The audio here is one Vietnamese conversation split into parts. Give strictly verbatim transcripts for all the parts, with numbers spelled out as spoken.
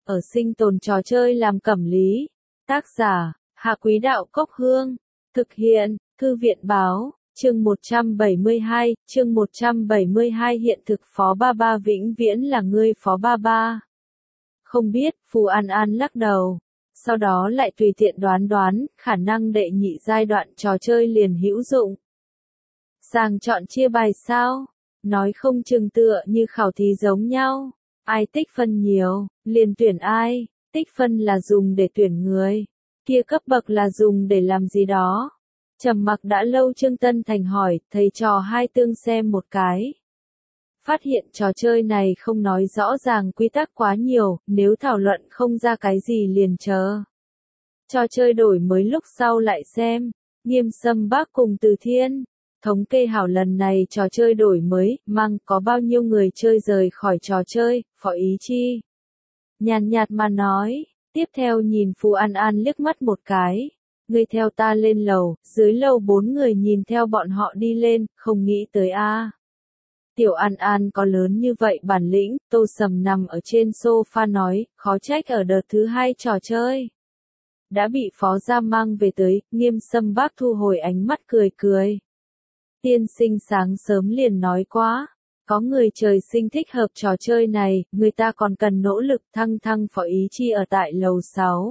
ở sinh tồn trò chơi làm cẩm lý. Tác giả, Hạ Quý Đạo Cốc Hương. Thực hiện, Thư viện Báo, chương một trăm bảy mươi hai, chương một trăm bảy mươi hai hiện thực Phó Ba Ba vĩnh viễn là ngươi Phó Ba Ba. Không biết, Phù An An lắc đầu. Sau đó lại tùy tiện đoán đoán, khả năng đệ nhị giai đoạn trò chơi liền hữu dụng. Sàng chọn chia bài sao? Nói không chừng tựa như khảo thí giống nhau. Ai tích phân nhiều, liền tuyển ai. Tích phân là dùng để tuyển người. Kia cấp bậc là dùng để làm gì đó. Trầm mặc đã lâu Trương Tân Thành hỏi, thầy trò hai tương xem một cái. Phát hiện trò chơi này không nói rõ ràng quy tắc quá nhiều, nếu thảo luận không ra cái gì liền chờ. Trò chơi đổi mới lúc sau lại xem. Nghiêm Sâm Bác cùng Từ Thiên. Thống kê hảo lần này trò chơi đổi mới, mang có bao nhiêu người chơi rời khỏi trò chơi, Phó Ý Chi. Nhàn nhạt mà nói, tiếp theo nhìn Phù An An liếc mắt một cái. Ngươi theo ta lên lầu, dưới lầu bốn người nhìn theo bọn họ đi lên, không nghĩ tới a. Tiểu An An có lớn như vậy bản lĩnh, Tô Sầm nằm ở trên sofa nói, khó trách ở đợt thứ hai trò chơi. Đã bị Phó Gia mang về tới, Nghiêm Sâm Bác thu hồi ánh mắt cười cười. Tiên sinh sáng sớm liền nói quá, có người trời sinh thích hợp trò chơi này, người ta còn cần nỗ lực thăng thăng Phó Ý Chi ở tại lầu sáu.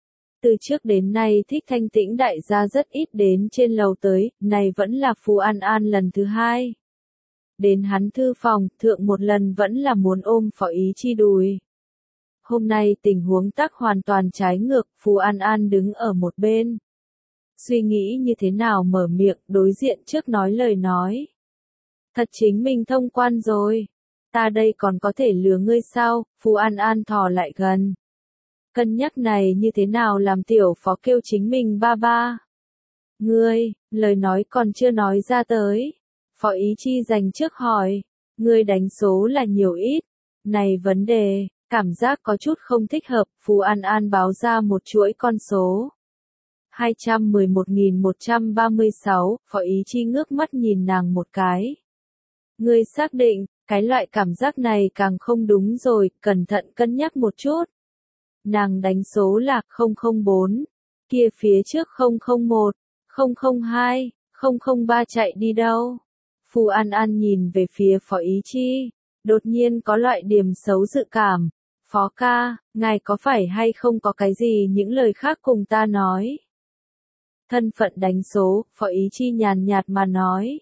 Từ trước đến nay thích thanh tĩnh đại gia rất ít đến trên lầu tới, này vẫn là Phù An An lần thứ hai. Đến hắn thư phòng, thượng một lần vẫn là muốn ôm Phó Ý Chi đùi. Hôm nay tình huống tắc hoàn toàn trái ngược, Phù An An đứng ở một bên. Suy nghĩ như thế nào mở miệng, đối diện trước nói lời nói. Thật chính mình thông quan rồi. Ta đây còn có thể lừa ngươi sao, Phù An An thò lại gần. Cân nhắc này như thế nào làm tiểu phó kêu chính mình ba ba. Ngươi, lời nói còn chưa nói ra tới. Phó Ý Chi dành trước hỏi. Ngươi đánh số là nhiều ít. Này vấn đề, cảm giác có chút không thích hợp, Phù An An báo ra một chuỗi con số. hai trăm mười một nghìn một trăm ba mươi sáu, Phó Ý Chi ngước mắt nhìn nàng một cái. Ngươi xác định, cái loại cảm giác này càng không đúng rồi, cẩn thận cân nhắc một chút. Nàng đánh số là không không bốn, kia phía trước không không một, không không hai, không không ba chạy đi đâu. Phù An An nhìn về phía Phó Ý Chi, đột nhiên có loại điểm xấu dự cảm. Phó ca, ngài có phải hay không có cái gì những lời khác cùng ta nói? Thân phận đánh số, Phó Ý Chi nhàn nhạt mà nói.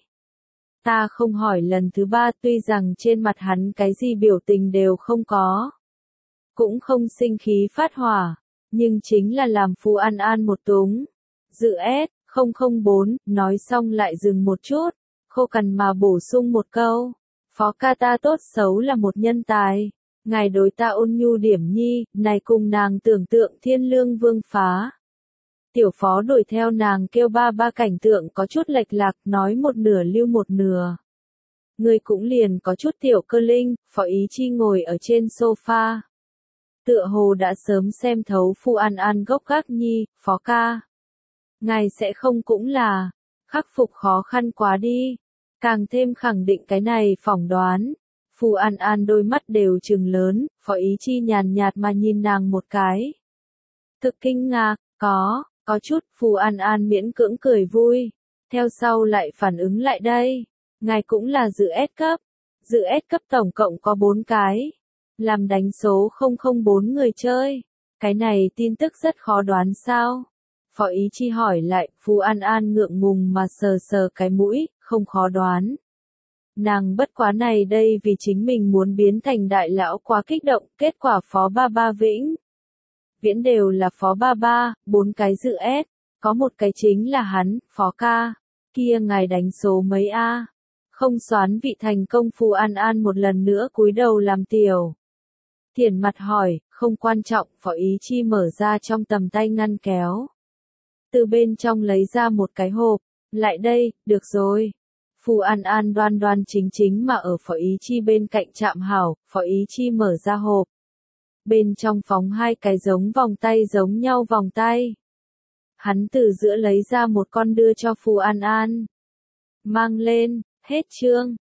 Ta không hỏi lần thứ ba tuy rằng trên mặt hắn cái gì biểu tình đều không có. Cũng không sinh khí phát hỏa, nhưng chính là làm Phù An An một túng. Dự S, không không bốn, nói xong lại dừng một chút, khô cằn mà bổ sung một câu. Phó ca ta tốt xấu là một nhân tài. Ngài đối ta ôn nhu điểm nhi, này cùng nàng tưởng tượng thiên lương vương phá. Tiểu phó đuổi theo nàng kêu ba ba cảnh tượng có chút lệch lạc, nói một nửa lưu một nửa. Người cũng liền có chút tiểu cơ linh, Phó Ý Chi ngồi ở trên sofa. Tựa hồ đã sớm xem thấu Phù An An gốc gác nhi, Phó ca. Ngài sẽ không cũng là, khắc phục khó khăn quá đi. Càng thêm khẳng định cái này phỏng đoán. Phù An An đôi mắt đều trừng lớn, Phó Ý Chi nhàn nhạt mà nhìn nàng một cái. Thực kinh ngạc, có, có chút, Phù An An miễn cưỡng cười vui. Theo sau lại phản ứng lại đây. Ngài cũng là dự S cấp. Dự S cấp tổng cộng có bốn cái. Làm đánh số không không bốn người chơi. Cái này tin tức rất khó đoán sao? Phó Ý Chi hỏi lại, Phù An An ngượng ngùng mà sờ sờ cái mũi, không khó đoán. Nàng bất quá này đây vì chính mình muốn biến thành đại lão quá kích động, kết quả Phó Ba Ba vĩnh. Viễn đều là Phó Ba Ba, bốn cái dự S, có một cái chính là hắn, Phó ca. Kia ngài đánh số mấy a? Không xoán vị thành công. Phù An An một lần nữa cúi đầu làm tiểu. Thiển mặt hỏi, không quan trọng, Phó Ý Chi mở ra trong tầm tay ngăn kéo. Từ bên trong lấy ra một cái hộp, lại đây, được rồi. Phù An An đoan đoan chính chính mà ở Phó Ý Chi bên cạnh chạm hảo, Phó Ý Chi mở ra hộp. Bên trong phóng hai cái giống vòng tay giống nhau vòng tay. Hắn từ giữa lấy ra một con đưa cho Phù An An. Mang lên, hết chương.